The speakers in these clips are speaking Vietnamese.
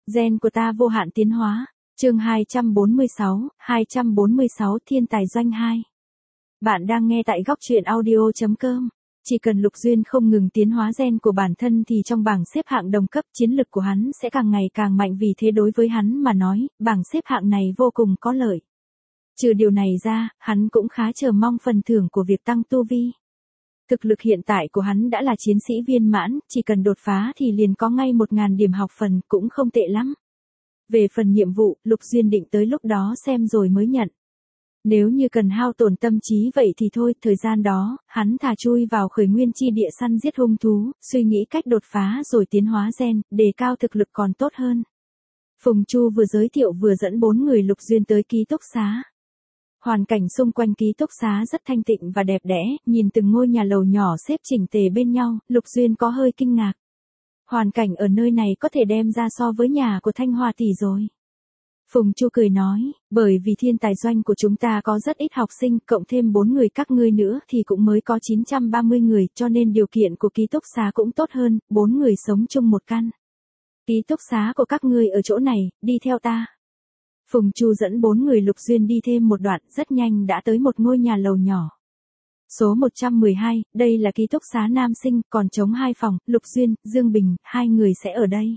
Gen của ta vô hạn tiến hóa. Chương 246 Thiên tài doanh 2. Bạn đang nghe tại góc truyện audio.com. Chỉ cần Lục Duyên không ngừng tiến hóa gen của bản thân thì trong bảng xếp hạng đồng cấp chiến lực của hắn sẽ càng ngày càng mạnh, vì thế đối với hắn mà nói, bảng xếp hạng này vô cùng có lợi. Trừ điều này ra, hắn cũng khá chờ mong phần thưởng của việc tăng tu vi. Thực lực hiện tại của hắn đã là chiến sĩ viên mãn, chỉ cần đột phá thì liền có ngay 1000 điểm học phần, cũng không tệ lắm. Về phần nhiệm vụ, Lục Duyên định tới lúc đó xem rồi mới nhận. Nếu như cần hao tổn tâm trí vậy thì thôi, thời gian đó, hắn thà chui vào khởi nguyên chi địa săn giết hung thú, suy nghĩ cách đột phá rồi tiến hóa gen, đề cao thực lực còn tốt hơn. Phùng Chu vừa giới thiệu vừa dẫn 4 người Lục Duyên tới ký túc xá. Hoàn cảnh xung quanh ký túc xá rất thanh tịnh và đẹp đẽ, nhìn từng ngôi nhà lầu nhỏ xếp chỉnh tề bên nhau, Lục Duyên có hơi kinh ngạc. Hoàn cảnh ở nơi này có thể đem ra so với nhà của Thanh Hoa tỷ rồi. Phùng Chu cười nói, bởi vì thiên tài doanh của chúng ta có rất ít học sinh, cộng thêm 4 người các ngươi nữa thì cũng mới có 930 người, cho nên điều kiện của ký túc xá cũng tốt hơn, 4 người sống chung một căn. Ký túc xá của các ngươi ở chỗ này, đi theo ta. Phùng Chu dẫn 4 người Lục Duyên đi thêm một đoạn, rất nhanh đã tới một ngôi nhà lầu nhỏ. Số 112, đây là ký túc xá nam sinh, còn trống 2 phòng, Lục Duyên, Dương Bình, 2 người sẽ ở đây.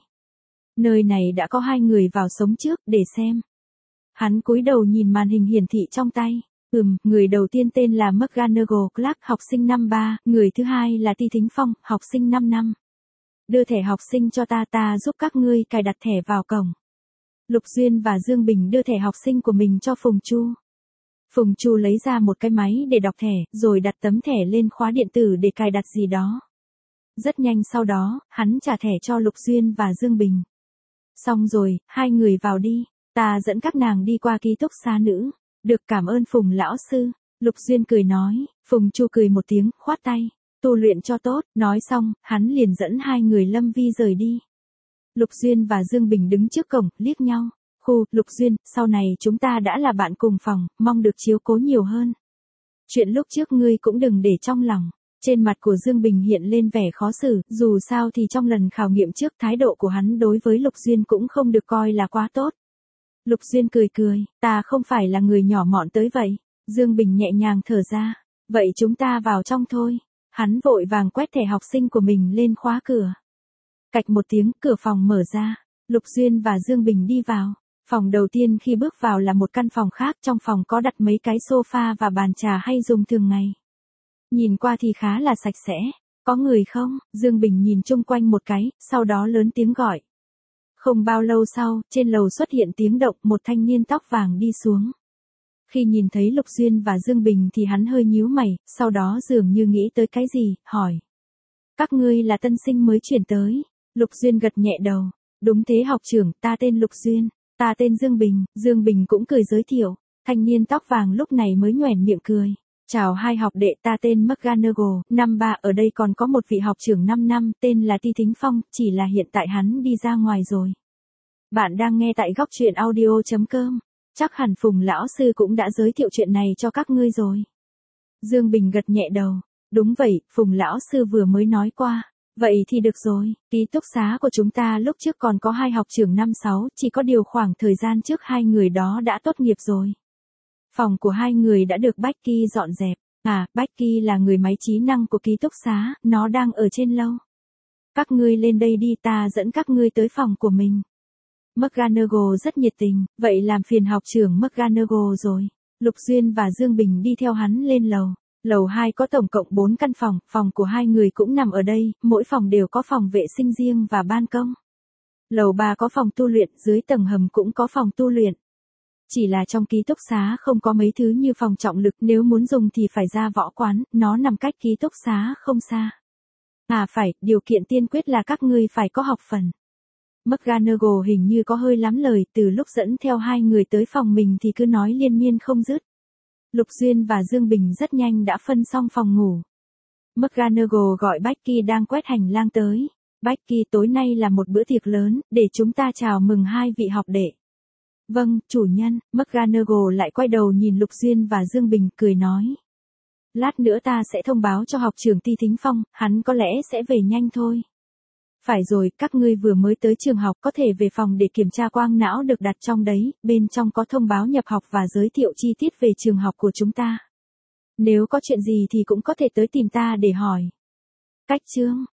Nơi này đã có 2 người vào sống trước, để xem. Hắn cúi đầu nhìn màn hình hiển thị trong tay. Người đầu tiên tên là McGonagall Clark, học sinh năm 3, người thứ hai là Ti Thính Phong, học sinh 5 năm. Đưa thẻ học sinh cho ta giúp các ngươi cài đặt thẻ vào cổng. Lục Duyên và Dương Bình đưa thẻ học sinh của mình cho Phùng Chu. Phùng Chu lấy ra một cái máy để đọc thẻ, rồi đặt tấm thẻ lên khóa điện tử để cài đặt gì đó. Rất nhanh sau đó, hắn trả thẻ cho Lục Duyên và Dương Bình. Xong rồi, 2 người vào đi, ta dẫn các nàng đi qua ký túc xá nữ. Được, cảm ơn Phùng lão sư. Lục Duyên cười nói, Phùng Chu cười một tiếng, khoát tay, tu luyện cho tốt, nói xong, hắn liền dẫn 2 người Lâm Vi rời đi. Lục Duyên và Dương Bình đứng trước cổng, liếc nhau. Lục Duyên, sau này chúng ta đã là bạn cùng phòng, mong được chiếu cố nhiều hơn. Chuyện lúc trước ngươi cũng đừng để trong lòng. Trên mặt của Dương Bình hiện lên vẻ khó xử, dù sao thì trong lần khảo nghiệm trước thái độ của hắn đối với Lục Duyên cũng không được coi là quá tốt. Lục Duyên cười, ta không phải là người nhỏ mọn tới vậy. Dương Bình nhẹ nhàng thở ra, vậy chúng ta vào trong thôi. Hắn vội vàng quét thẻ học sinh của mình lên khóa cửa. Cạch một tiếng, cửa phòng mở ra. Lục Duyên và Dương Bình đi vào. Phòng đầu tiên khi bước vào là một căn phòng khác, trong phòng có đặt mấy cái sofa và bàn trà hay dùng thường ngày. Nhìn qua thì khá là sạch sẽ. Có người không? Dương Bình nhìn chung quanh một cái, sau đó lớn tiếng gọi. Không bao lâu sau, trên lầu xuất hiện tiếng động, một thanh niên tóc vàng đi xuống. Khi nhìn thấy Lục Duyên và Dương Bình thì hắn hơi nhíu mày, sau đó dường như nghĩ tới cái gì, hỏi. Các ngươi là tân sinh mới chuyển tới. Lục Duyên gật nhẹ đầu. Đúng thế học trưởng, ta tên Lục Duyên. Ta tên Dương Bình. Dương Bình cũng cười giới thiệu. Thanh niên tóc vàng lúc này mới nhoẻn miệng cười. Chào hai học đệ, ta tên McGonagall, năm 3, ở đây còn có một vị học trưởng 5 năm, tên là Ti Thính Phong, chỉ là hiện tại hắn đi ra ngoài rồi. Bạn đang nghe tại góc truyện audio.com. Chắc hẳn Phùng lão sư cũng đã giới thiệu chuyện này cho các ngươi rồi. Dương Bình gật nhẹ đầu. Đúng vậy, Phùng lão sư vừa mới nói qua. Vậy thì được rồi, ký túc xá của chúng ta lúc trước còn có 2 học trưởng 5-6, chỉ có điều khoảng thời gian trước 2 người đó đã tốt nghiệp rồi. Phòng của 2 người đã được Becky dọn dẹp. Becky là người máy trí năng của ký túc xá, nó đang ở trên lâu. Các ngươi lên đây đi, ta dẫn các ngươi tới phòng của mình. McGonagall rất nhiệt tình, vậy làm phiền học trưởng McGonagall rồi. Lục Duyên và Dương Bình đi theo hắn lên lầu. Lầu 2 có tổng cộng 4 căn phòng, phòng của 2 người cũng nằm ở đây, mỗi phòng đều có phòng vệ sinh riêng và ban công. Lầu 3 có phòng tu luyện, dưới tầng hầm cũng có phòng tu luyện. Chỉ là trong ký túc xá không có mấy thứ như phòng trọng lực, nếu muốn dùng thì phải ra võ quán, nó nằm cách ký túc xá không xa. Phải, điều kiện tiên quyết là các ngươi phải có học phần. McGonagall hình như có hơi lắm lời, từ lúc dẫn theo 2 người tới phòng mình thì cứ nói liên miên không dứt. Lục Duyên và Dương Bình rất nhanh đã phân xong phòng ngủ. McGonagall gọi Becky đang quét hành lang tới. Becky, tối nay là một bữa tiệc lớn, để chúng ta chào mừng 2 vị học đệ. Vâng, chủ nhân. McGonagall lại quay đầu nhìn Lục Duyên và Dương Bình, cười nói. Lát nữa ta sẽ thông báo cho học trưởng Ti Thính Phong, hắn có lẽ sẽ về nhanh thôi. Phải rồi, các ngươi vừa mới tới trường học có thể về phòng để kiểm tra quang não được đặt trong đấy, bên trong có thông báo nhập học và giới thiệu chi tiết về trường học của chúng ta. Nếu có chuyện gì thì cũng có thể tới tìm ta để hỏi. Cách chương